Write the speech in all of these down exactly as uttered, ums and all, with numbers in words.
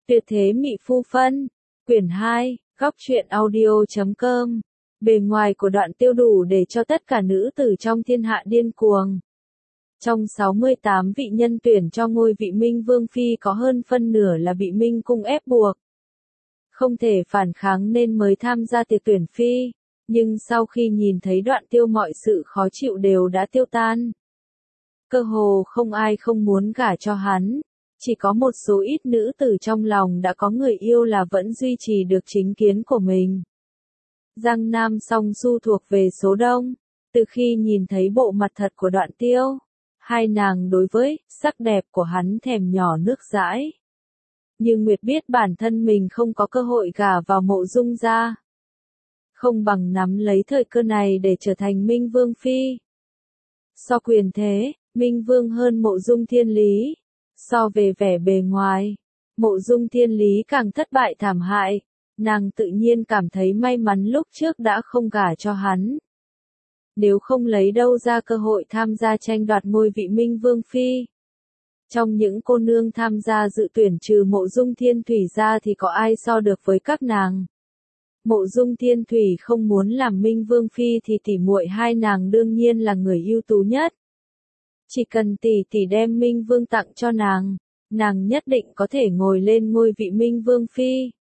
Tuyệt thế Mị Phu Phân, quyển hai, góc truyện audio chấm com. Bề ngoài của đoạn tiêu đủ để cho tất cả nữ tử trong thiên hạ điên cuồng. Trong sáu mươi tám vị nhân tuyển cho ngôi vị Minh Vương Phi có hơn phân nửa là bị Minh Cung ép buộc. Không thể phản kháng nên mới tham gia tiệc tuyển Phi, nhưng sau khi nhìn thấy đoạn tiêu mọi sự khó chịu đều đã tiêu tan. Cơ hồ không ai không muốn gả cho hắn. Chỉ có một số ít nữ tử trong lòng đã có người yêu là vẫn duy trì được chính kiến của mình. Giang Nam Song Su thuộc về số đông. Từ khi nhìn thấy bộ mặt thật của đoạn tiêu, hai nàng đối với sắc đẹp của hắn thèm nhỏ nước dãi. Nhưng Nguyệt biết bản thân mình không có cơ hội gả vào Mộ Dung gia. Không bằng nắm lấy thời cơ này để trở thành Minh Vương Phi. So quyền thế, Minh Vương hơn Mộ Dung Thiên Lý. So về vẻ bề ngoài, Mộ Dung Thiên Lý càng thất bại thảm hại, nàng tự nhiên cảm thấy may mắn lúc trước đã không gả cho hắn. Nếu không lấy đâu ra cơ hội tham gia tranh đoạt ngôi vị Minh Vương Phi. Trong những cô nương tham gia dự tuyển trừ Mộ Dung Thiên Thủy ra thì có ai so được với các nàng. Mộ Dung Thiên Thủy không muốn làm Minh Vương Phi thì tỉ muội hai nàng đương nhiên là người ưu tú nhất. Chỉ cần tỷ tỷ đem Minh Vương tặng cho nàng, nàng nhất định có thể ngồi lên ngôi vị Minh Vương Phi.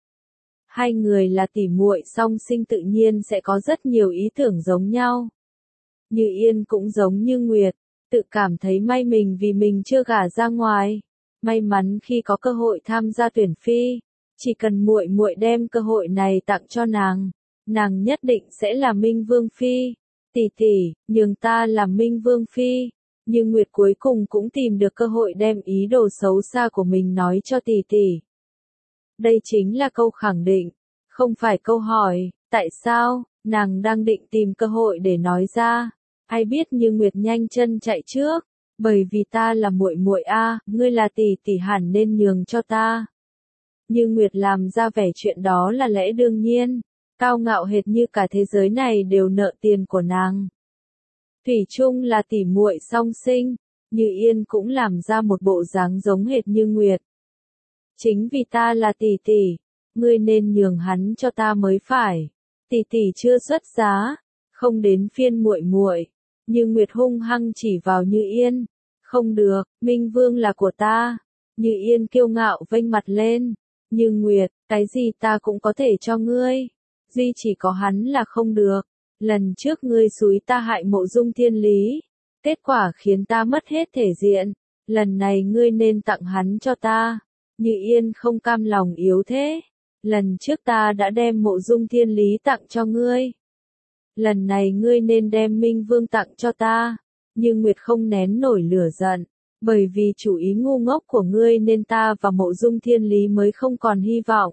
Hai người là tỉ muội song sinh tự nhiên sẽ có rất nhiều ý tưởng giống nhau. Như Yên cũng giống như Nguyệt, tự cảm thấy may mình vì mình chưa gả ra ngoài, may mắn khi có cơ hội tham gia tuyển Phi, chỉ cần muội muội đem cơ hội này tặng cho nàng, nàng nhất định sẽ là Minh Vương Phi. Tỷ tỷ, nhường ta làm Minh Vương Phi. Nhưng Nguyệt cuối cùng cũng tìm được cơ hội đem ý đồ xấu xa của mình nói cho tỷ tỷ. Đây chính là câu khẳng định, không phải câu hỏi, tại sao, nàng đang định tìm cơ hội để nói ra. Ai biết như Nguyệt nhanh chân chạy trước, bởi vì ta là muội muội a, ngươi là tỷ tỷ hẳn nên nhường cho ta. Như Nguyệt làm ra vẻ chuyện đó là lẽ đương nhiên, cao ngạo hệt như cả thế giới này đều nợ tiền của nàng. Thủy chung là tỉ muội song sinh, Như Yên cũng làm ra một bộ dáng giống hệt như Nguyệt. Chính vì ta là tỷ tỷ, ngươi nên nhường hắn cho ta mới phải. Tỷ tỷ chưa xuất giá, không đến phiên muội muội. Như Nguyệt hung hăng chỉ vào Như Yên, không được, Minh Vương là của ta. Như Yên kiêu ngạo vênh mặt lên, Như Nguyệt, cái gì ta cũng có thể cho ngươi, duy chỉ có hắn là không được. Lần trước ngươi xúi ta hại Mộ Dung Thiên Lý, kết quả khiến ta mất hết thể diện, lần này ngươi nên tặng hắn cho ta. Như Yên không cam lòng yếu thế, lần trước ta đã đem Mộ Dung Thiên Lý tặng cho ngươi, lần này ngươi nên đem Minh Vương tặng cho ta. Như Nguyệt không nén nổi lửa giận, bởi vì chủ ý ngu ngốc của ngươi nên ta và Mộ Dung Thiên Lý mới không còn hy vọng.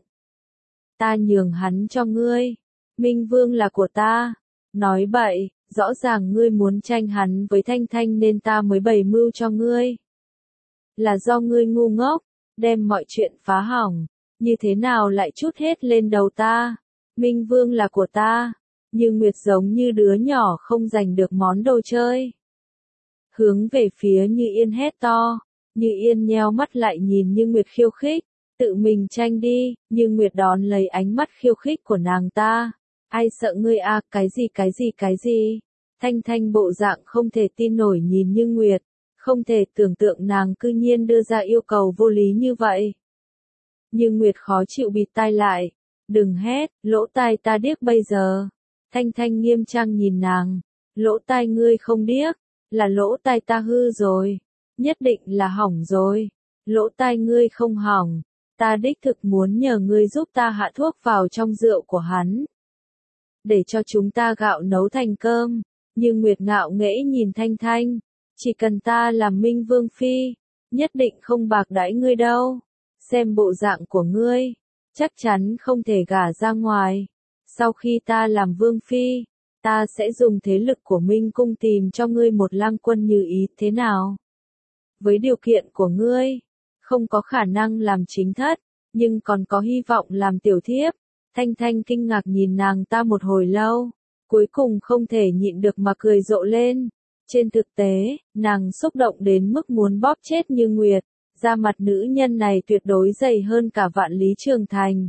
Ta nhường hắn cho ngươi, Minh Vương là của ta. Nói bậy, rõ ràng ngươi muốn tranh hắn với Thanh Thanh nên ta mới bày mưu cho ngươi. Là do ngươi ngu ngốc, đem mọi chuyện phá hỏng, như thế nào lại trút hết lên đầu ta. Minh Vương là của ta, Như Nguyệt giống như đứa nhỏ không giành được món đồ chơi. Hướng về phía Như Yên hét to, Như Yên nheo mắt lại nhìn Như Nguyệt khiêu khích, tự mình tranh đi. Như Nguyệt đón lấy ánh mắt khiêu khích của nàng ta. Ai sợ ngươi à, cái gì cái gì cái gì. Thanh Thanh bộ dạng không thể tin nổi nhìn Như Nguyệt, không thể tưởng tượng nàng cư nhiên đưa ra yêu cầu vô lý như vậy. Như Nguyệt khó chịu bịt tai lại, đừng hét, lỗ tai ta điếc bây giờ. Thanh Thanh nghiêm trang nhìn nàng, lỗ tai ngươi không điếc, là lỗ tai ta hư rồi, nhất định là hỏng rồi. Lỗ tai ngươi không hỏng, ta đích thực muốn nhờ ngươi giúp ta hạ thuốc vào trong rượu của hắn, để cho chúng ta gạo nấu thành cơm. Như Nguyệt ngạo nghễ nhìn Thanh Thanh, chỉ cần ta làm Minh Vương Phi, nhất định không bạc đãi ngươi đâu. Xem bộ dạng của ngươi, chắc chắn không thể gả ra ngoài. Sau khi ta làm Vương Phi, ta sẽ dùng thế lực của Minh Cung tìm cho ngươi một lang quân như ý, thế nào? Với điều kiện của ngươi, không có khả năng làm chính thất, nhưng còn có hy vọng làm tiểu thiếp. Thanh Thanh kinh ngạc nhìn nàng ta một hồi lâu, cuối cùng không thể nhịn được mà cười rộ lên. Trên thực tế, nàng xúc động đến mức muốn bóp chết Như Nguyệt, Da mặt nữ nhân này tuyệt đối dày hơn cả Vạn Lý Trường Thành.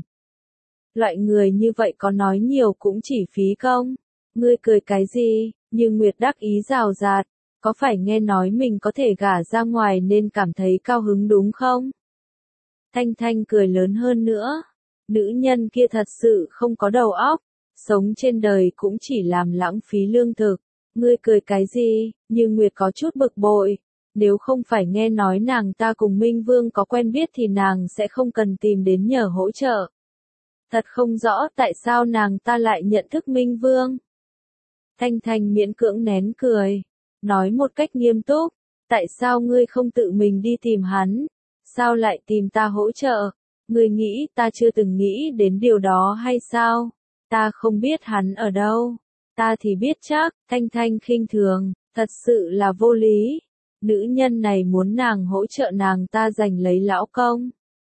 Loại người như vậy có nói nhiều cũng chỉ phí công. Ngươi cười cái gì? Như Nguyệt đắc ý rào rạt, có phải nghe nói mình có thể gả ra ngoài nên cảm thấy cao hứng đúng không? Thanh Thanh cười lớn hơn nữa. Nữ nhân kia thật sự không có đầu óc, sống trên đời cũng chỉ làm lãng phí lương thực. Ngươi cười cái gì? Như Nguyệt có chút bực bội. Nếu không phải nghe nói nàng ta cùng Minh Vương có quen biết thì nàng sẽ không cần tìm đến nhờ hỗ trợ. Thật không rõ tại sao nàng ta lại nhận thức Minh Vương. Thanh Thanh miễn cưỡng nén cười, nói một cách nghiêm túc, tại sao ngươi không tự mình đi tìm hắn, sao lại tìm ta hỗ trợ, ngươi nghĩ ta chưa từng nghĩ đến điều đó hay sao, ta không biết hắn ở đâu, ta thì biết chắc. Thanh Thanh khinh thường, thật sự là vô lý, nữ nhân này muốn nàng hỗ trợ nàng ta giành lấy lão công.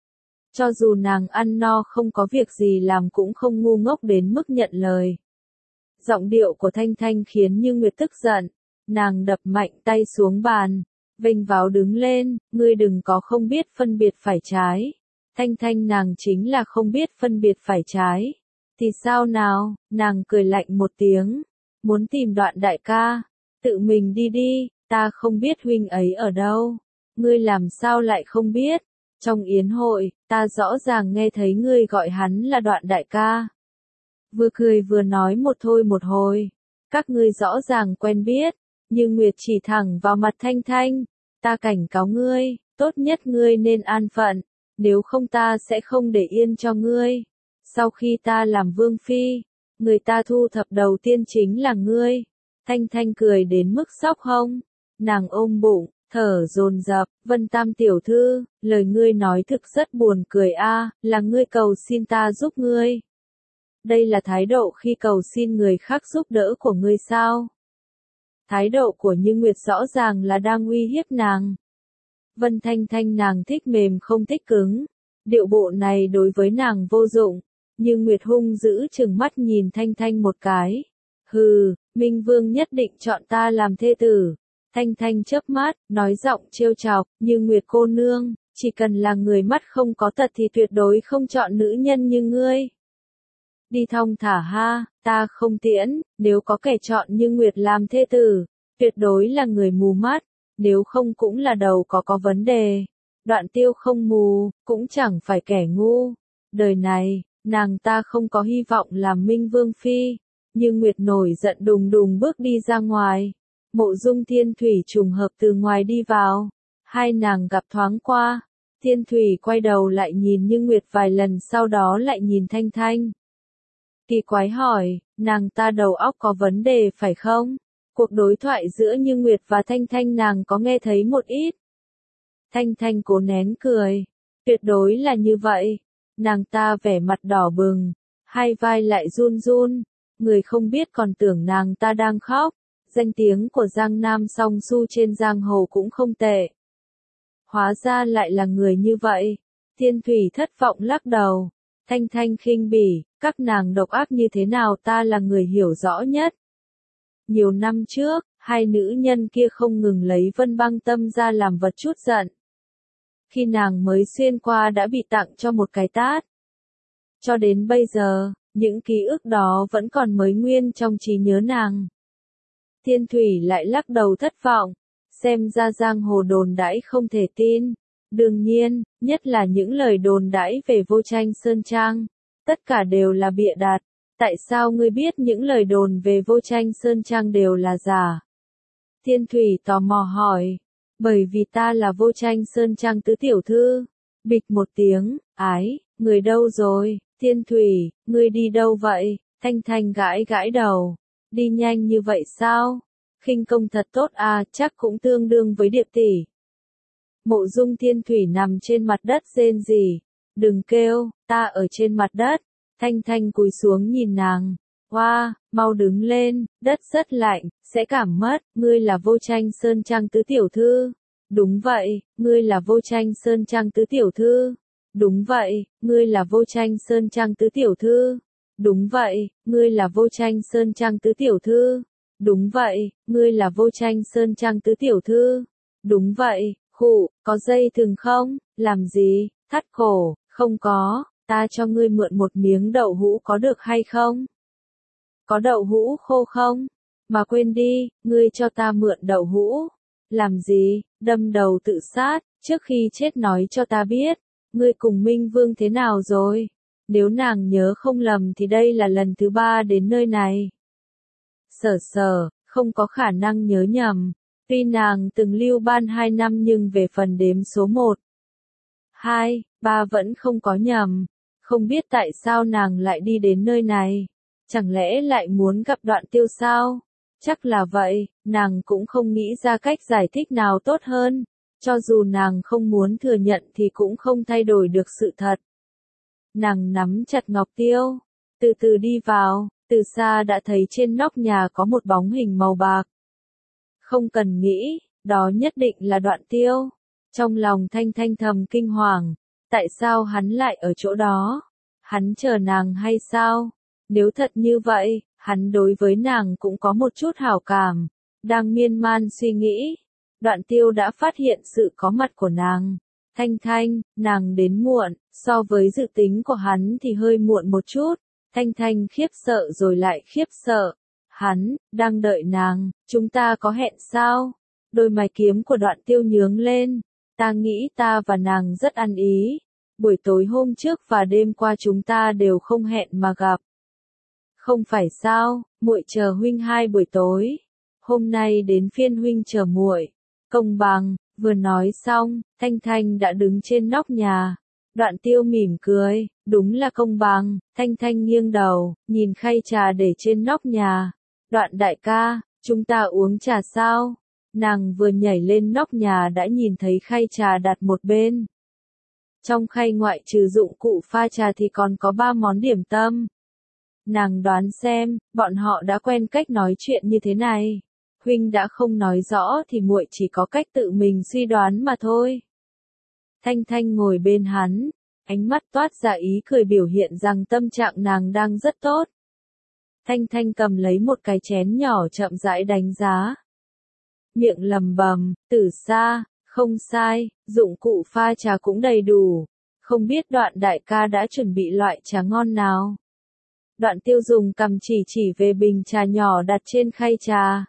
Cho dù nàng ăn no không có việc gì làm cũng không ngu ngốc đến mức nhận lời. Giọng điệu của Thanh Thanh khiến Như Nguyệt tức giận, nàng đập mạnh tay xuống bàn, vênh váo đứng lên, ngươi đừng có không biết phân biệt phải trái. Thanh Thanh nàng chính là không biết phân biệt phải trái. Thì sao nào, nàng cười lạnh một tiếng, muốn tìm Đoạn đại ca, tự mình đi đi, ta không biết huynh ấy ở đâu. Ngươi làm sao lại không biết? Trong yến hội, ta rõ ràng nghe thấy ngươi gọi hắn là Đoạn đại ca. Vừa cười vừa nói một thôi một hồi. Các ngươi rõ ràng quen biết, nhưng Nguyệt chỉ thẳng vào mặt Thanh Thanh. Ta cảnh cáo ngươi, tốt nhất ngươi nên an phận, nếu không ta sẽ không để yên cho ngươi. Sau khi ta làm vương phi, người ta thu thập đầu tiên chính là ngươi. Thanh Thanh cười đến mức sốc hông, nàng ôm bụng, thở dồn dập, Vân Tam tiểu thư, lời ngươi nói thực rất buồn cười a, là ngươi cầu xin ta giúp ngươi. Đây là thái độ khi cầu xin người khác giúp đỡ của ngươi sao? Thái độ của Như Nguyệt rõ ràng là đang uy hiếp nàng. Vân Thanh Thanh nàng thích mềm không thích cứng, điệu bộ này đối với nàng vô dụng. Như Nguyệt hung dữ trừng mắt nhìn Thanh Thanh một cái. Hừ, Minh Vương nhất định chọn ta làm thê tử. Thanh Thanh chớp mắt, nói giọng trêu chọc, Như Nguyệt cô nương, chỉ cần là người mắt không có tật thì tuyệt đối không chọn nữ nhân như ngươi. Đi thong thả ha, ta không tiễn, nếu có kẻ chọn Như Nguyệt làm thê tử, tuyệt đối là người mù mắt, nếu không cũng là đầu có có vấn đề. Đoạn Tiêu không mù, cũng chẳng phải kẻ ngu. Đời này, nàng ta không có hy vọng làm Minh Vương phi. Như Nguyệt nổi giận đùng đùng bước đi ra ngoài. Mộ Dung Thiên Thủy trùng hợp từ ngoài đi vào. Hai nàng gặp thoáng qua. Thiên Thủy quay đầu lại nhìn Như Nguyệt vài lần sau đó lại nhìn Thanh Thanh. Kỳ quái hỏi, nàng ta đầu óc có vấn đề phải không? Cuộc đối thoại giữa Như Nguyệt và Thanh Thanh nàng có nghe thấy một ít. Thanh Thanh cố nén cười. Tuyệt đối là như vậy. Nàng ta vẻ mặt đỏ bừng. Hai vai lại run run. Người không biết còn tưởng nàng ta đang khóc. Danh tiếng của Giang Nam Song Su trên giang hồ cũng không tệ. Hóa ra lại là người như vậy. Thiên Thủy thất vọng lắc đầu. Thanh Thanh khinh bỉ, các nàng độc ác như thế nào ta là người hiểu rõ nhất. Nhiều năm trước, hai nữ nhân kia không ngừng lấy Vân Băng Tâm ra làm vật chút giận. Khi nàng mới xuyên qua đã bị tặng cho một cái tát. Cho đến bây giờ, những ký ức đó vẫn còn mới nguyên trong trí nhớ nàng. Thiên Thủy lại lắc đầu thất vọng, xem ra giang hồ đồn đãi không thể tin. Đương nhiên, nhất là những lời đồn đãi về Vô Tranh Sơn Trang, tất cả đều là bịa đặt. Tại sao ngươi biết những lời đồn về Vô Tranh Sơn Trang đều là giả? Thiên Thủy tò mò hỏi. Bởi vì ta là Vô Tranh Sơn Trang tứ tiểu thư. Bịch một tiếng, ái, người đâu rồi? Thiên Thủy, ngươi đi đâu vậy? Thanh Thanh gãi gãi đầu. Đi nhanh như vậy sao? Khinh công thật tốt à, chắc cũng tương đương với Điệp tỷ. Mộ Dung Thiên Thủy nằm trên mặt đất rên rỉ. Đừng kêu, ta ở trên mặt đất. Thanh Thanh cúi xuống nhìn nàng. Hoa, wow, mau đứng lên, đất rất lạnh, sẽ cảm mất. Ngươi là Vô Tranh Sơn Trang tứ tiểu thư. Đúng vậy, ngươi là Vô Tranh Sơn Trang tứ tiểu thư. Đúng vậy, ngươi là Vô Tranh Sơn Trang tứ tiểu thư. Đúng vậy, ngươi là Vô Tranh Sơn Trang tứ tiểu thư. Đúng vậy, ngươi là Vô Tranh Sơn Trang tứ tiểu thư. Đúng vậy. Khụ, có dây thừng không? Làm gì? Thắt cổ, không có, ta cho ngươi mượn một miếng đậu hũ có được hay không? Có đậu hũ khô không? Mà quên đi, ngươi cho ta mượn đậu hũ. Làm gì? Đâm đầu tự sát, trước khi chết nói cho ta biết, ngươi cùng Minh Vương thế nào rồi? Nếu nàng nhớ không lầm thì đây là lần thứ ba đến nơi này. Sở sở, không có khả năng nhớ nhầm. Tuy nàng từng lưu ban hai năm nhưng về phần đếm số một, hai, ba vẫn không có nhầm. Không biết tại sao nàng lại đi đến nơi này. Chẳng lẽ lại muốn gặp Đoạn Tiêu sao? Chắc là vậy, nàng cũng không nghĩ ra cách giải thích nào tốt hơn. Cho dù nàng không muốn thừa nhận thì cũng không thay đổi được sự thật. Nàng nắm chặt ngọc tiêu, từ từ đi vào, từ xa đã thấy trên nóc nhà có một bóng hình màu bạc. Không cần nghĩ, đó nhất định là Đoạn Tiêu. Trong lòng Thanh Thanh thầm kinh hoàng, tại sao hắn lại ở chỗ đó? Hắn chờ nàng hay sao? Nếu thật như vậy, hắn đối với nàng cũng có một chút hảo cảm. Đang miên man suy nghĩ, Đoạn Tiêu đã phát hiện sự có mặt của nàng. Thanh Thanh, nàng đến muộn, so với dự tính của hắn thì hơi muộn một chút. Thanh Thanh khiếp sợ rồi lại khiếp sợ. Hắn, đang đợi nàng, chúng ta có hẹn sao? Đôi mày kiếm của Đoạn Tiêu nhướng lên. Ta nghĩ ta và nàng rất ăn ý. Buổi tối hôm trước và đêm qua chúng ta đều không hẹn mà gặp. Không phải sao, muội chờ huynh hai buổi tối. Hôm nay đến phiên huynh chờ muội. Công bằng, vừa nói xong, Thanh Thanh đã đứng trên nóc nhà. Đoạn Tiêu mỉm cười, đúng là công bằng. Thanh Thanh nghiêng đầu, nhìn khay trà để trên nóc nhà. Đoạn đại ca, chúng ta uống trà sao? Nàng vừa nhảy lên nóc nhà đã nhìn thấy khay trà đặt một bên. Trong khay ngoại trừ dụng cụ pha trà thì còn có ba món điểm tâm. Nàng đoán xem, bọn họ đã quen cách nói chuyện như thế này. Huynh đã không nói rõ thì muội chỉ có cách tự mình suy đoán mà thôi. Thanh Thanh ngồi bên hắn, ánh mắt toát ra ý cười biểu hiện rằng tâm trạng nàng đang rất tốt. Thanh Thanh cầm lấy một cái chén nhỏ chậm rãi đánh giá. Miệng lầm bầm, từ xa, không sai, dụng cụ pha trà cũng đầy đủ. Không biết Đoạn đại ca đã chuẩn bị loại trà ngon nào. Đoạn Tiêu dùng cầm chỉ chỉ về bình trà nhỏ đặt trên khay trà.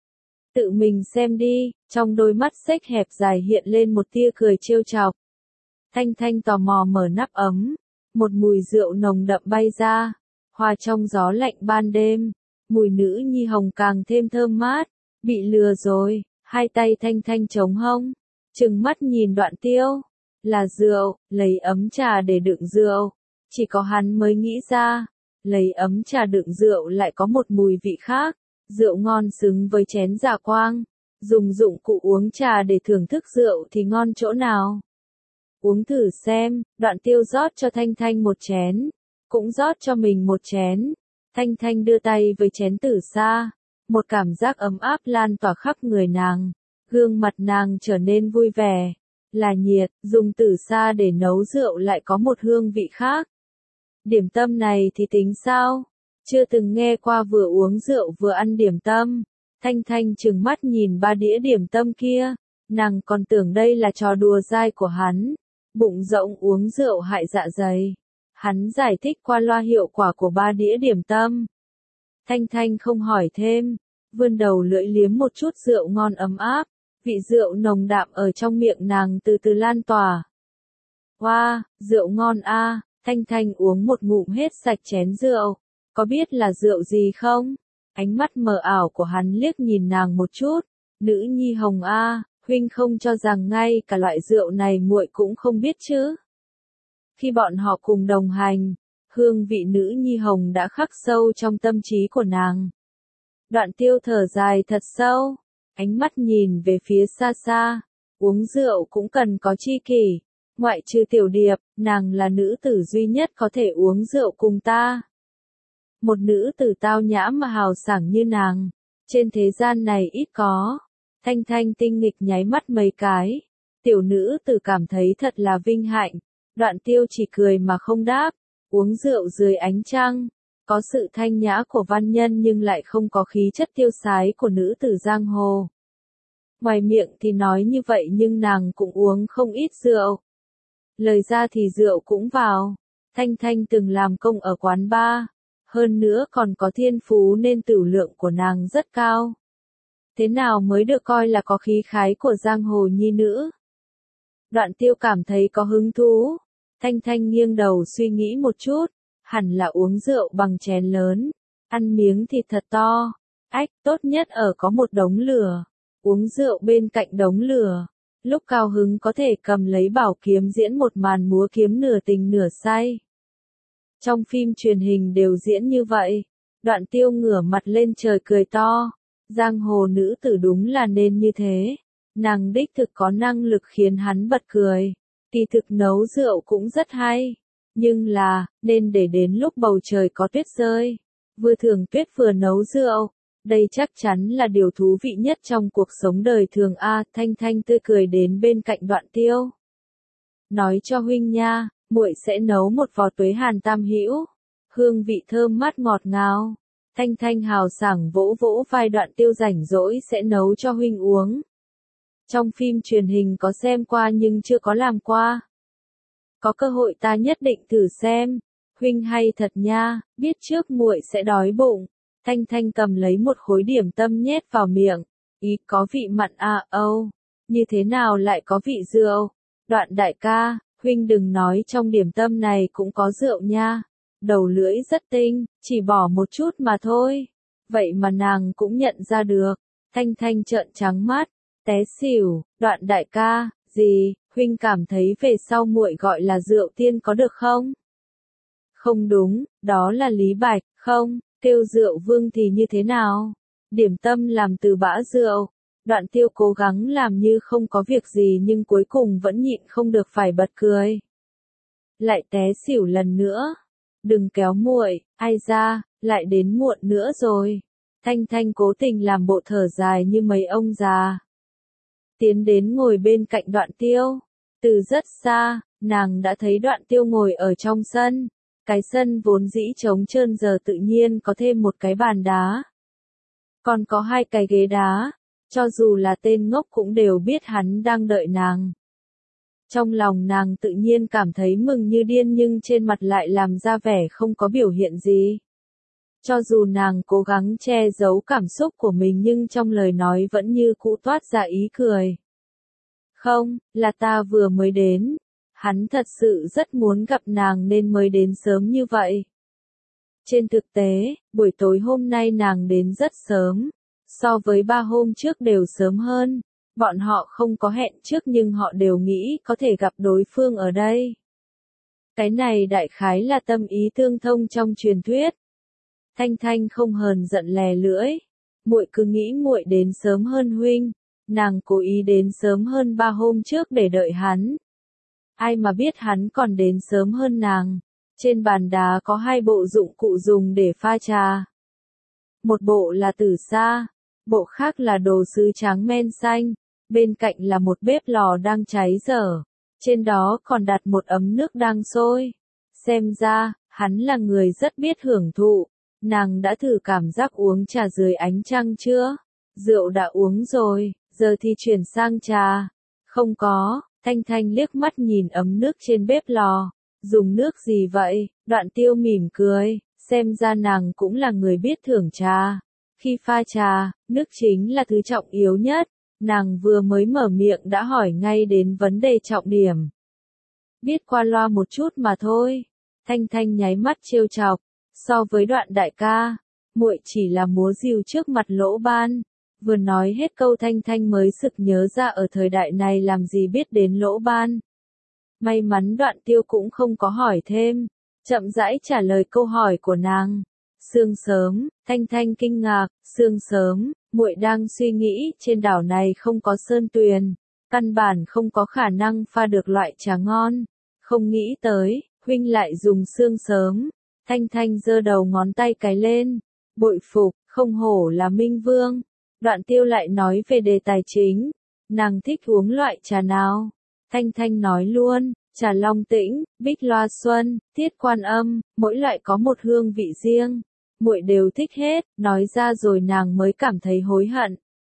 Tự mình xem đi, trong đôi mắt xếch hẹp dài hiện lên một tia cười trêu chọc. Thanh Thanh tò mò mở nắp ấm, một mùi rượu nồng đậm bay ra, hòa trong gió lạnh ban đêm, mùi nữ nhi hồng càng thêm thơm mát. Bị lừa rồi, hai tay Thanh Thanh chống hông, trừng mắt nhìn Đoạn Tiêu. Là rượu, lấy ấm trà để đựng rượu, chỉ có hắn mới nghĩ ra, lấy ấm trà đựng rượu lại có một mùi vị khác. Rượu ngon xứng với chén dạ quang, dùng dụng cụ uống trà để thưởng thức rượu thì ngon chỗ nào? Uống thử xem. Đoạn Tiêu rót cho Thanh Thanh một chén, cũng rót cho mình một chén. Thanh Thanh đưa tay với chén từ xa, một cảm giác ấm áp lan tỏa khắp người nàng, gương mặt nàng trở nên vui vẻ. Là nhiệt, dùng từ xa để nấu rượu lại có một hương vị khác. Điểm tâm này thì tính sao? Chưa từng nghe qua vừa uống rượu vừa ăn điểm tâm. Thanh Thanh trừng mắt nhìn ba đĩa điểm tâm kia, nàng còn tưởng đây là trò đùa dai của hắn. Bụng rỗng uống rượu hại dạ dày. Hắn giải thích qua loa hiệu quả của ba đĩa điểm tâm. Thanh Thanh không hỏi thêm, vươn đầu lưỡi liếm một chút rượu ngon ấm áp, vị rượu nồng đạm ở trong miệng nàng từ từ lan tỏa. Wow, rượu ngon a, Thanh Thanh uống một ngụm hết sạch chén rượu. Có biết là rượu gì không? Ánh mắt mờ ảo của hắn liếc nhìn nàng một chút. Nữ nhi hồng a, huynh không cho rằng ngay cả loại rượu này muội cũng không biết chứ? Khi bọn họ cùng đồng hành, hương vị nữ nhi hồng đã khắc sâu trong tâm trí của nàng. Đoạn Tiêu thở dài thật sâu, ánh mắt nhìn về phía xa xa. Uống rượu cũng cần có chi kỷ. Ngoại trừ Tiểu Điệp, nàng là nữ tử duy nhất có thể uống rượu cùng ta. Một nữ tử tao nhã mà hào sảng như nàng, trên thế gian này ít có. Thanh Thanh tinh nghịch nháy mắt mấy cái. Tiểu nữ tử cảm thấy thật là vinh hạnh. Đoạn Tiêu chỉ cười mà không đáp. Uống rượu dưới ánh trăng, có sự thanh nhã của văn nhân nhưng lại không có khí chất tiêu sái của nữ tử giang hồ. Ngoài miệng thì nói như vậy nhưng nàng cũng uống không ít rượu. Lời ra thì rượu cũng vào. Thanh Thanh từng làm công ở quán bar. Hơn nữa còn có thiên phú nên tửu lượng của nàng rất cao. Thế nào mới được coi là có khí khái của giang hồ nhi nữ? Đoạn Tiêu cảm thấy có hứng thú. Thanh Thanh nghiêng đầu suy nghĩ một chút. Hẳn là uống rượu bằng chén lớn. Ăn miếng thịt thật to. Ách, tốt nhất ở có một đống lửa. Uống rượu bên cạnh đống lửa. Lúc cao hứng có thể cầm lấy bảo kiếm diễn một màn múa kiếm nửa tình nửa say. Trong phim truyền hình đều diễn như vậy. Đoạn Tiêu ngửa mặt lên trời cười to. Giang hồ nữ tử đúng là nên như thế. Nàng đích thực có năng lực khiến hắn bật cười. Kỳ thực nấu rượu cũng rất hay. Nhưng là, nên để đến lúc bầu trời có tuyết rơi. Vừa thưởng tuyết vừa nấu rượu. Đây chắc chắn là điều thú vị nhất trong cuộc sống đời thường a. Thanh Thanh tươi cười đến bên cạnh Đoạn Tiêu. Nói cho huynh nha, muội sẽ nấu một vò tuế hàn tam hữu. Hương vị thơm mát ngọt ngào. Thanh Thanh hào sảng vỗ vỗ vai Đoạn Tiêu, rảnh rỗi sẽ nấu cho huynh uống. Trong phim truyền hình có xem qua nhưng chưa có làm qua. Có cơ hội ta nhất định thử xem. Huynh hay thật nha, biết trước muội sẽ đói bụng. Thanh Thanh cầm lấy một khối điểm tâm nhét vào miệng. Ý, có vị mặn à, âu. Như thế nào lại có vị rượu? Đoạn đại ca, huynh đừng nói trong điểm tâm này cũng có rượu nha. Đầu lưỡi rất tinh, chỉ bỏ một chút mà thôi. Vậy mà nàng cũng nhận ra được. Thanh Thanh trợn trắng mắt, té xỉu. Đoạn đại ca, gì, huynh cảm thấy về sau muội gọi là rượu tiên có được không? Không đúng, đó là Lý Bạch, không, kêu rượu vương thì như thế nào? Điểm tâm làm từ bã rượu. Đoạn Tiêu cố gắng làm như không có việc gì nhưng cuối cùng vẫn nhịn không được phải bật cười. Lại té xỉu lần nữa. Đừng kéo muội, ai ra, lại đến muộn nữa rồi. Thanh Thanh cố tình làm bộ thở dài như mấy ông già. Tiến đến ngồi bên cạnh Đoạn Tiêu. Từ rất xa, nàng đã thấy Đoạn Tiêu ngồi ở trong sân. Cái sân vốn dĩ trống trơn giờ tự nhiên có thêm một cái bàn đá. Còn có hai cái ghế đá. Cho dù là tên ngốc cũng đều biết hắn đang đợi nàng. Trong lòng nàng tự nhiên cảm thấy mừng như điên nhưng trên mặt lại làm ra vẻ không có biểu hiện gì. Cho dù nàng cố gắng che giấu cảm xúc của mình nhưng trong lời nói vẫn như cũ toát ra ý cười. Không, là ta vừa mới đến. Hắn thật sự rất muốn gặp nàng nên mới đến sớm như vậy. Trên thực tế, buổi tối hôm nay nàng đến rất sớm. So với ba hôm trước đều sớm hơn. Bọn họ không có hẹn trước nhưng họ đều nghĩ có thể gặp đối phương ở đây. Cái này đại khái là tâm ý tương thông trong truyền thuyết. Thanh Thanh không hờn giận lè lưỡi. Muội cứ nghĩ muội đến sớm hơn huynh. Nàng cố ý đến sớm hơn ba hôm trước để đợi hắn. Ai mà biết hắn còn đến sớm hơn nàng. Trên bàn đá có hai bộ dụng cụ dùng để pha trà. Một bộ là tử sa, bộ khác là đồ sứ trắng men xanh. Bên cạnh là một bếp lò đang cháy dở. Trên đó còn đặt một ấm nước đang sôi. Xem ra, hắn là người rất biết hưởng thụ. Nàng đã thử cảm giác uống trà dưới ánh trăng chưa? Rượu đã uống rồi, giờ thì chuyển sang trà. Không có, Thanh Thanh liếc mắt nhìn ấm nước trên bếp lò. Dùng nước gì vậy? Đoạn Tiêu mỉm cười, xem ra nàng cũng là người biết thưởng trà. Khi pha trà, nước chính là thứ trọng yếu nhất. Nàng vừa mới mở miệng đã hỏi ngay đến vấn đề trọng điểm. Biết qua loa một chút mà thôi. Thanh Thanh nháy mắt trêu chọc. So với Đoạn đại ca, muội chỉ là múa rìu trước mặt lỗ ban. Vừa nói hết câu Thanh Thanh mới sực nhớ ra ở thời đại này làm gì biết đến lỗ ban. May mắn Đoạn Tiêu cũng không có hỏi thêm. Chậm rãi trả lời câu hỏi của nàng. Sương sớm, Thanh Thanh kinh ngạc, sương sớm, muội đang suy nghĩ trên đảo này không có sơn tuyền, căn bản không có khả năng pha được loại trà ngon. Không nghĩ tới, huynh lại dùng sương sớm. Thanh Thanh giơ đầu ngón tay cái lên, bội phục, không hổ là Minh Vương. Đoạn Tiêu lại nói về đề tài chính, nàng thích uống loại trà nào? Thanh Thanh nói luôn, trà Long Tĩnh, Bích Loa Xuân, Tiết Quan Âm, mỗi loại có một hương vị riêng. Muội đều thích hết, nói ra rồi nàng mới cảm thấy hối hận.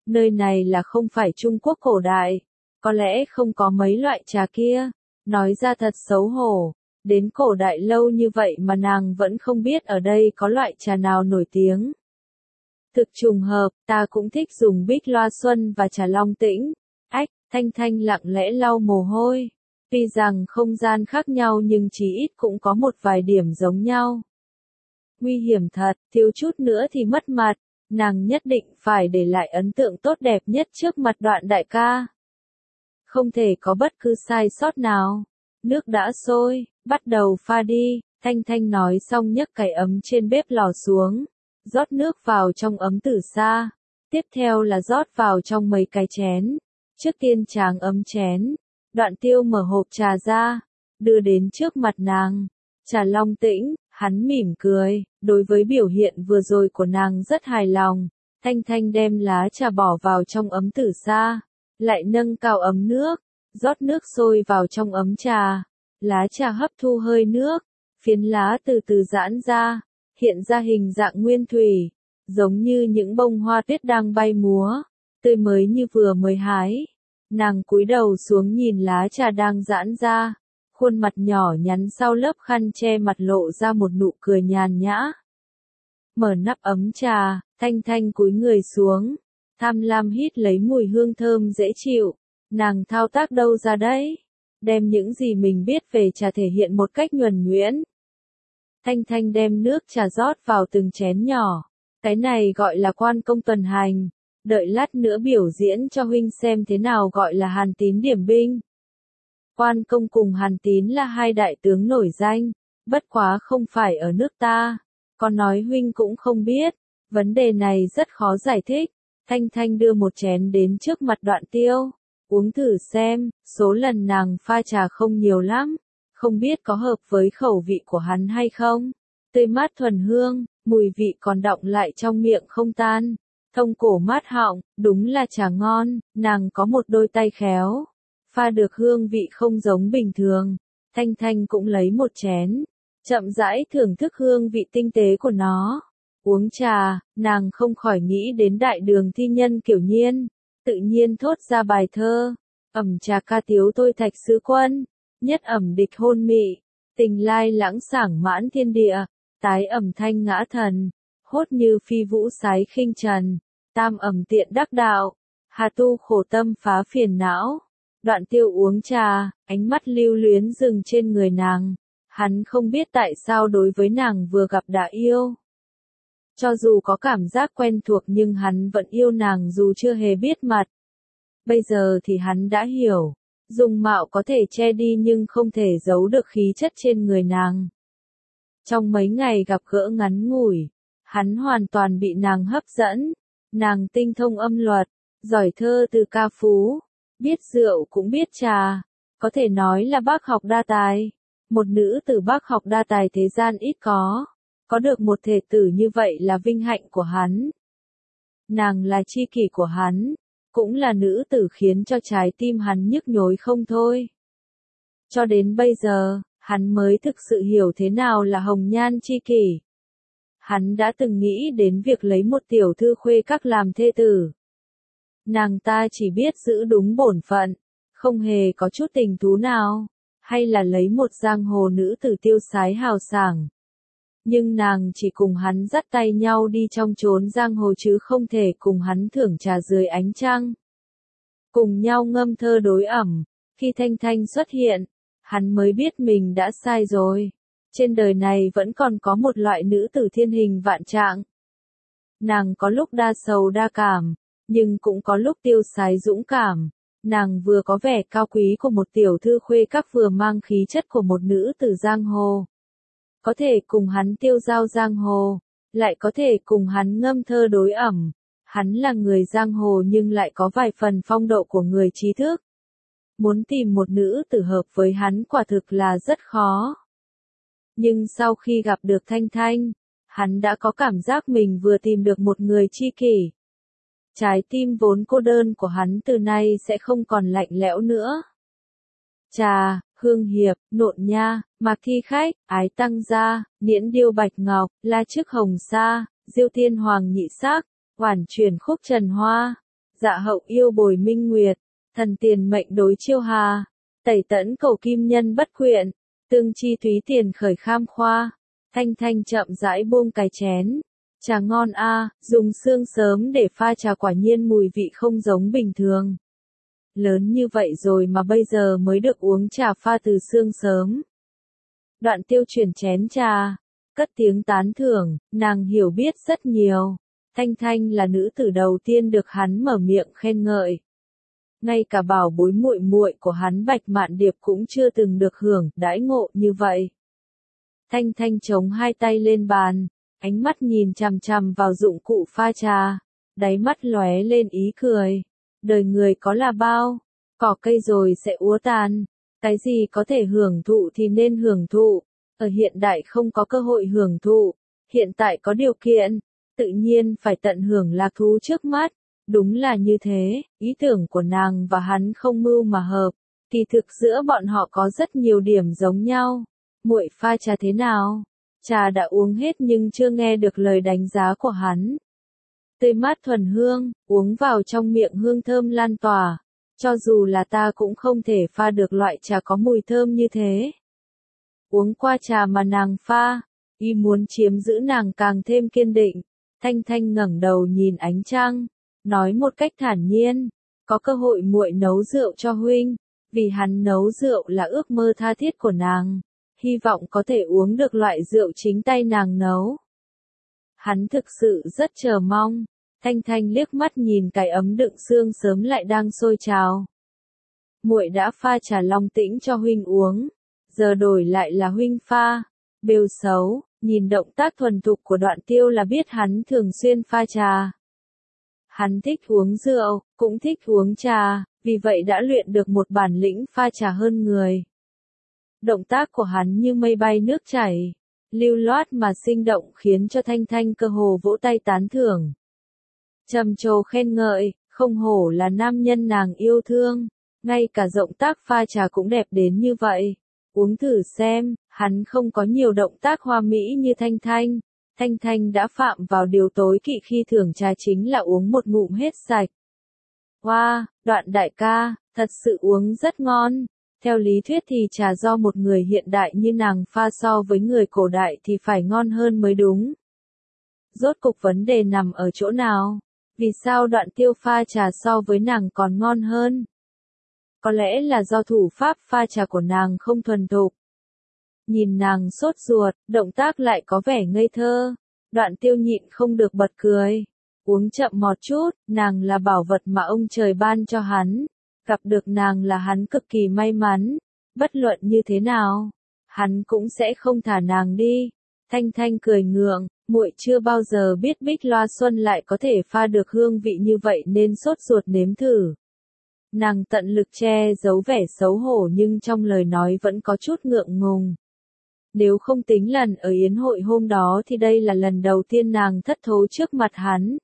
Nơi này là không phải Trung Quốc cổ đại, có lẽ không có mấy loại trà kia. Nói ra thật xấu hổ, đến cổ đại lâu như vậy mà nàng vẫn không biết ở đây có loại trà nào nổi tiếng. Thực trùng hợp, ta cũng thích dùng Bích Loa Xuân và trà Long Tĩnh. Ách, Thanh Thanh lặng lẽ lau mồ hôi. Tuy rằng không gian khác nhau nhưng chí ít cũng có một vài điểm giống nhau. Nguy hiểm thật, thiếu chút nữa thì mất mặt, nàng nhất định phải để lại ấn tượng tốt đẹp nhất trước mặt Đoạn đại ca. Không thể có bất cứ sai sót nào. Nước đã sôi, bắt đầu pha đi, Thanh Thanh nói xong nhấc cái ấm trên bếp lò xuống, rót nước vào trong ấm từ xa, tiếp theo là rót vào trong mấy cái chén. Trước tiên tráng ấm chén, Đoạn Tiêu mở hộp trà ra, đưa đến trước mặt nàng. Trà Long Tĩnh, hắn mỉm cười, đối với biểu hiện vừa rồi của nàng rất hài lòng. Thanh Thanh đem lá trà bỏ vào trong ấm từ xa, lại nâng cao ấm nước, rót nước sôi vào trong ấm trà. Lá trà hấp thu hơi nước, phiến lá từ từ giãn ra, hiện ra hình dạng nguyên thủy, giống như những bông hoa tuyết đang bay múa, tươi mới như vừa mới hái. Nàng cúi đầu xuống nhìn lá trà đang giãn ra, khuôn mặt nhỏ nhắn sau lớp khăn che mặt lộ ra một nụ cười nhàn nhã. Mở nắp ấm trà, Thanh Thanh cúi người xuống, tham lam hít lấy mùi hương thơm dễ chịu. Nàng thao tác đâu ra đấy? Đem những gì mình biết về trà thể hiện một cách nhuần nhuyễn. Thanh Thanh đem nước trà rót vào từng chén nhỏ. Cái này gọi là quan công tuần hành. Đợi lát nữa biểu diễn cho huynh xem thế nào gọi là Hàn Tín điểm binh. Quan công cùng Hàn Tín là hai đại tướng nổi danh, bất quá không phải ở nước ta. Còn nói huynh cũng không biết, vấn đề này rất khó giải thích. Thanh Thanh đưa một chén đến trước mặt Đoạn Tiêu. Uống thử xem, số lần nàng pha trà không nhiều lắm, không biết có hợp với khẩu vị của hắn hay không. Tươi mát thuần hương, mùi vị còn đọng lại trong miệng không tan. Thông cổ mát họng, đúng là trà ngon, nàng có một đôi tay khéo. Pha được hương vị không giống bình thường. Thanh Thanh cũng lấy một chén, chậm rãi thưởng thức hương vị tinh tế của nó. Uống trà, nàng không khỏi nghĩ đến đại đường thi nhân Kiểu Nhiên. Tự nhiên thốt ra bài thơ, ẩm trà ca tiếu tôi thạch sứ quân, nhất ẩm địch hôn mị, tình lai lãng sảng mãn thiên địa, tái ẩm thanh ngã thần, hốt như phi vũ sái khinh trần, tam ẩm tiện đắc đạo, hà tu khổ tâm phá phiền não. Đoạn Tiêu uống trà, ánh mắt lưu luyến dừng trên người nàng, hắn không biết tại sao đối với nàng vừa gặp đã yêu. Cho dù có cảm giác quen thuộc nhưng hắn vẫn yêu nàng dù chưa hề biết mặt. Bây giờ thì hắn đã hiểu, dung mạo có thể che đi nhưng không thể giấu được khí chất trên người nàng. Trong mấy ngày gặp gỡ ngắn ngủi, hắn hoàn toàn bị nàng hấp dẫn. Nàng tinh thông âm luật, giỏi thơ từ ca phú, biết rượu cũng biết trà, có thể nói là bác học đa tài. Một nữ tử bác học đa tài thế gian ít có. Có được một thể tử như vậy là vinh hạnh của hắn. Nàng là tri kỷ của hắn, cũng là nữ tử khiến cho trái tim hắn nhức nhối không thôi. Cho đến bây giờ, hắn mới thực sự hiểu thế nào là hồng nhan tri kỷ. Hắn đã từng nghĩ đến việc lấy một tiểu thư khuê các làm thê tử. Nàng ta chỉ biết giữ đúng bổn phận, không hề có chút tình thú nào, hay là lấy một giang hồ nữ tử tiêu sái hào sảng. Nhưng nàng chỉ cùng hắn dắt tay nhau đi trong chốn giang hồ chứ không thể cùng hắn thưởng trà dưới ánh trăng. Cùng nhau ngâm thơ đối ẩm, khi Thanh Thanh xuất hiện, hắn mới biết mình đã sai rồi. Trên đời này vẫn còn có một loại nữ tử thiên hình vạn trạng. Nàng có lúc đa sầu đa cảm, nhưng cũng có lúc tiêu sái dũng cảm. Nàng vừa có vẻ cao quý của một tiểu thư khuê các vừa mang khí chất của một nữ tử giang hồ. Có thể cùng hắn tiêu giao giang hồ, lại có thể cùng hắn ngâm thơ đối ẩm. Hắn là người giang hồ nhưng lại có vài phần phong độ của người trí thức. Muốn tìm một nữ tử hợp với hắn quả thực là rất khó. Nhưng sau khi gặp được Thanh Thanh, hắn đã có cảm giác mình vừa tìm được một người tri kỷ. Trái tim vốn cô đơn của hắn từ nay sẽ không còn lạnh lẽo nữa. Trà, Hương Hiệp, Nộn Nha, Mạc Thi Khách, Ái Tăng Gia, Niễn Điêu Bạch Ngọc, La Chức Hồng Sa, Diêu Thiên Hoàng Nhị Sắc, Oản Chuyển Khúc Trần Hoa. Dạ hậu yêu bồi minh nguyệt, thần tiền mệnh đối chiêu hà, tẩy tẫn cầu kim nhân bất quyện, tương chi thúy tiền khởi kham khoa. Thanh Thanh chậm rãi buông cái chén. Trà ngon a, dùng sương sớm để pha trà quả nhiên mùi vị không giống bình thường. Lớn như vậy rồi mà bây giờ mới được uống trà pha từ sương sớm. Đoạn Tiêu chuyển chén trà, cất tiếng tán thưởng, nàng hiểu biết rất nhiều. Thanh Thanh là nữ tử đầu tiên được hắn mở miệng khen ngợi. Ngay cả bảo bối muội muội của hắn Bạch Mạn Điệp cũng chưa từng được hưởng đãi ngộ như vậy. Thanh Thanh chống hai tay lên bàn, ánh mắt nhìn chằm chằm vào dụng cụ pha trà, đáy mắt lóe lên ý cười. Đời người có là bao, cỏ cây rồi sẽ úa tàn, cái gì có thể hưởng thụ thì nên hưởng thụ, ở hiện đại không có cơ hội hưởng thụ, hiện tại có điều kiện, tự nhiên phải tận hưởng lạc thú trước mắt. Đúng là như thế, ý tưởng của nàng và hắn không mưu mà hợp, kỳ thực giữa bọn họ có rất nhiều điểm giống nhau. Muội pha trà thế nào? Trà đã uống hết nhưng chưa nghe được lời đánh giá của hắn. Tươi mát thuần hương, uống vào trong miệng hương thơm lan tỏa. Cho dù là ta cũng không thể pha được loại trà có mùi thơm như thế. Uống qua trà mà nàng pha, y muốn chiếm giữ nàng càng thêm kiên định. Thanh Thanh ngẩng đầu nhìn ánh trăng, nói một cách thản nhiên, có cơ hội muội nấu rượu cho huynh, vì hắn nấu rượu là ước mơ tha thiết của nàng, hy vọng có thể uống được loại rượu chính tay nàng nấu. Hắn thực sự rất chờ mong. Thanh Thanh liếc mắt nhìn cái ấm đựng sương sớm lại đang sôi trào. Muội đã pha trà long tĩnh cho huynh uống, giờ đổi lại là huynh pha. Bêu xấu, nhìn động tác thuần thục của Đoạn Tiêu là biết hắn thường xuyên pha trà. Hắn thích uống rượu, cũng thích uống trà, vì vậy đã luyện được một bản lĩnh pha trà hơn người. Động tác của hắn như mây bay nước chảy, lưu loát mà sinh động khiến cho Thanh Thanh cơ hồ vỗ tay tán thưởng. Trầm trồ khen ngợi, không hổ là nam nhân nàng yêu thương, ngay cả động tác pha trà cũng đẹp đến như vậy. Uống thử xem, hắn không có nhiều động tác hoa mỹ như Thanh Thanh. Thanh Thanh đã phạm vào điều tối kỵ khi thưởng trà chính là uống một ngụm hết sạch. Wow, Đoạn đại ca, thật sự uống rất ngon. Theo lý thuyết thì trà do một người hiện đại như nàng pha so với người cổ đại thì phải ngon hơn mới đúng. Rốt cục vấn đề nằm ở chỗ nào? Vì sao Đoạn Tiêu pha trà so với nàng còn ngon hơn? Có lẽ là do thủ pháp pha trà của nàng không thuần thục. Nhìn nàng sốt ruột, động tác lại có vẻ ngây thơ. Đoạn Tiêu nhịn không được bật cười. Uống chậm một chút, nàng là bảo vật mà ông trời ban cho hắn. Gặp được nàng là hắn cực kỳ may mắn. Bất luận như thế nào, hắn cũng sẽ không thả nàng đi. Thanh Thanh cười ngượng, muội chưa bao giờ biết Bích Loa Xuân lại có thể pha được hương vị như vậy nên sốt ruột nếm thử. Nàng tận lực che giấu vẻ xấu hổ nhưng trong lời nói vẫn có chút ngượng ngùng. Nếu không tính lần ở yến hội hôm đó thì đây là lần đầu tiên nàng thất thố trước mặt hắn.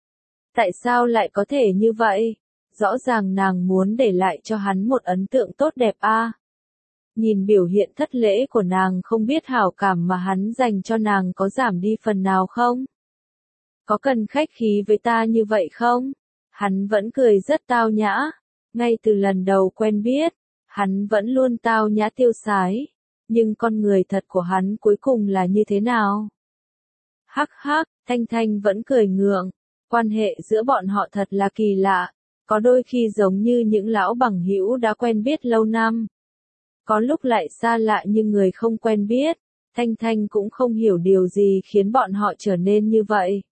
Tại sao lại có thể như vậy? Rõ ràng nàng muốn để lại cho hắn một ấn tượng tốt đẹp a. À? Nhìn biểu hiện thất lễ của nàng không biết hảo cảm mà hắn dành cho nàng có giảm đi phần nào không? Có cần khách khí với ta như vậy không? Hắn vẫn cười rất tao nhã. Ngay từ lần đầu quen biết, hắn vẫn luôn tao nhã tiêu sái. Nhưng con người thật của hắn cuối cùng là như thế nào? Hắc hắc, Thanh Thanh vẫn cười ngượng. Quan hệ giữa bọn họ thật là kỳ lạ. Có đôi khi giống như những lão bằng hữu đã quen biết lâu năm. Có lúc lại xa lạ như người không quen biết. Thanh Thanh cũng không hiểu điều gì khiến bọn họ trở nên như vậy.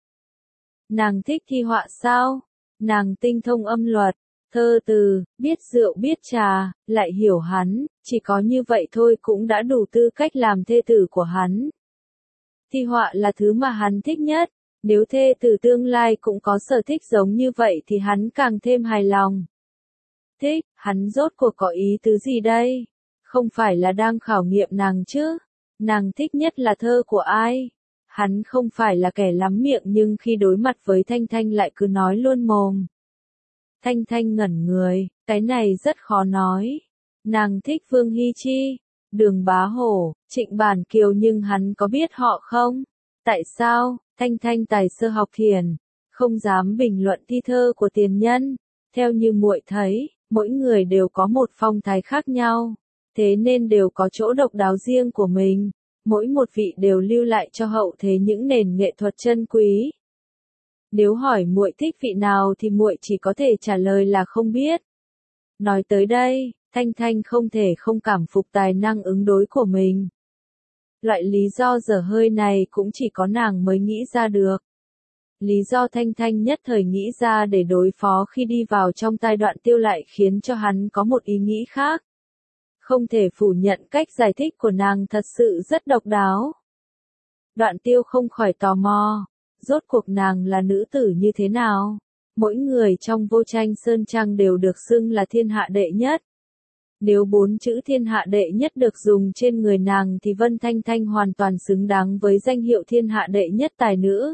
Nàng thích thi họa sao? Nàng tinh thông âm luật, thơ từ, biết rượu biết trà, lại hiểu hắn, chỉ có như vậy thôi cũng đã đủ tư cách làm thê tử của hắn. Thi họa là thứ mà hắn thích nhất, nếu thê tử tương lai cũng có sở thích giống như vậy thì hắn càng thêm hài lòng. Thích, hắn rốt cuộc có ý tứ gì đây? Không phải là đang khảo nghiệm nàng chứ? Nàng thích nhất là thơ của ai? Hắn không phải là kẻ lắm miệng nhưng khi đối mặt với Thanh Thanh lại cứ nói luôn mồm. Thanh Thanh ngẩn người, cái này rất khó nói. Nàng thích Vương Hi Chi, Đường Bá Hổ, Trịnh Bản Kiều nhưng hắn có biết họ không? Tại sao? Thanh Thanh tài sơ học thiền, không dám bình luận thi thơ của tiền nhân. Theo như muội thấy, mỗi người đều có một phong thái khác nhau, thế nên đều có chỗ độc đáo riêng của mình, mỗi một vị đều lưu lại cho hậu thế những nền nghệ thuật chân quý. Nếu hỏi muội thích vị nào thì muội chỉ có thể trả lời là không biết. Nói tới đây, Thanh Thanh không thể không cảm phục tài năng ứng đối của mình. Loại lý do dở hơi này cũng chỉ có nàng mới nghĩ ra được. Lý do Thanh Thanh nhất thời nghĩ ra để đối phó khi đi vào trong giai đoạn tiêu lại khiến cho hắn có một ý nghĩ khác. Không thể phủ nhận cách giải thích của nàng thật sự rất độc đáo. Đoạn tiêu không khỏi tò mò, rốt cuộc nàng là nữ tử như thế nào? Mỗi người trong Vô Tranh Sơn Trang đều được xưng là thiên hạ đệ nhất. Nếu bốn chữ thiên hạ đệ nhất được dùng trên người nàng thì Vân Thanh Thanh hoàn toàn xứng đáng với danh hiệu thiên hạ đệ nhất tài nữ.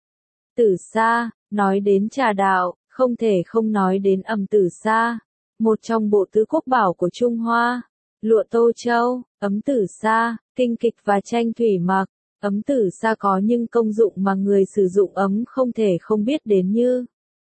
Tử sa, nói đến trà đạo, không thể không nói đến ẩm tử sa, một trong bộ tứ quốc bảo của Trung Hoa. Lụa Tô Châu, ấm tử sa, kinh kịch và tranh thủy mặc. Ấm tử sa có những công dụng mà người sử dụng ấm không thể không biết đến như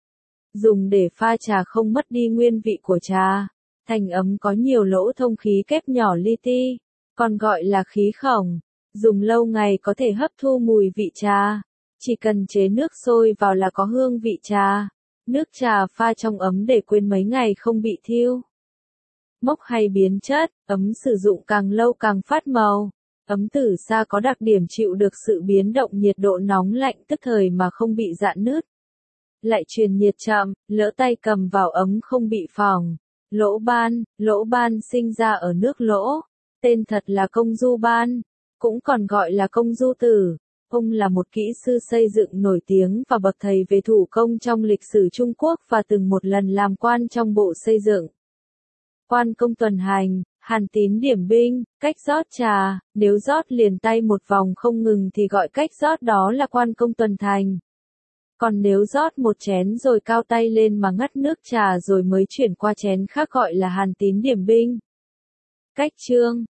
dùng để pha trà không mất đi nguyên vị của trà. Thành ấm có nhiều lỗ thông khí kép nhỏ li ti, còn gọi là khí khổng. Dùng lâu ngày có thể hấp thu mùi vị trà. Chỉ cần chế nước sôi vào là có hương vị trà. Nước trà pha trong ấm để quên mấy ngày không bị thiêu mốc hay biến chất, ấm sử dụng càng lâu càng phát màu. Ấm tử sa có đặc điểm chịu được sự biến động nhiệt độ nóng lạnh tức thời mà không bị rạn nứt. Lại truyền nhiệt chậm, lỡ tay cầm vào ấm không bị phỏng. Lỗ ban, lỗ ban sinh ra ở nước Lỗ, tên thật là Công Du Ban, cũng còn gọi là Công Du Tử. Ông là một kỹ sư xây dựng nổi tiếng và bậc thầy về thủ công trong lịch sử Trung Quốc và từng một lần làm quan trong bộ xây dựng. Quan công tuần hành, hàn tín điểm binh, cách rót trà, nếu rót liền tay một vòng không ngừng thì gọi cách rót đó là quan công tuần thành. Còn nếu rót một chén rồi cao tay lên mà ngắt nước trà rồi mới chuyển qua chén khác gọi là hàn tín điểm binh. Cách chương,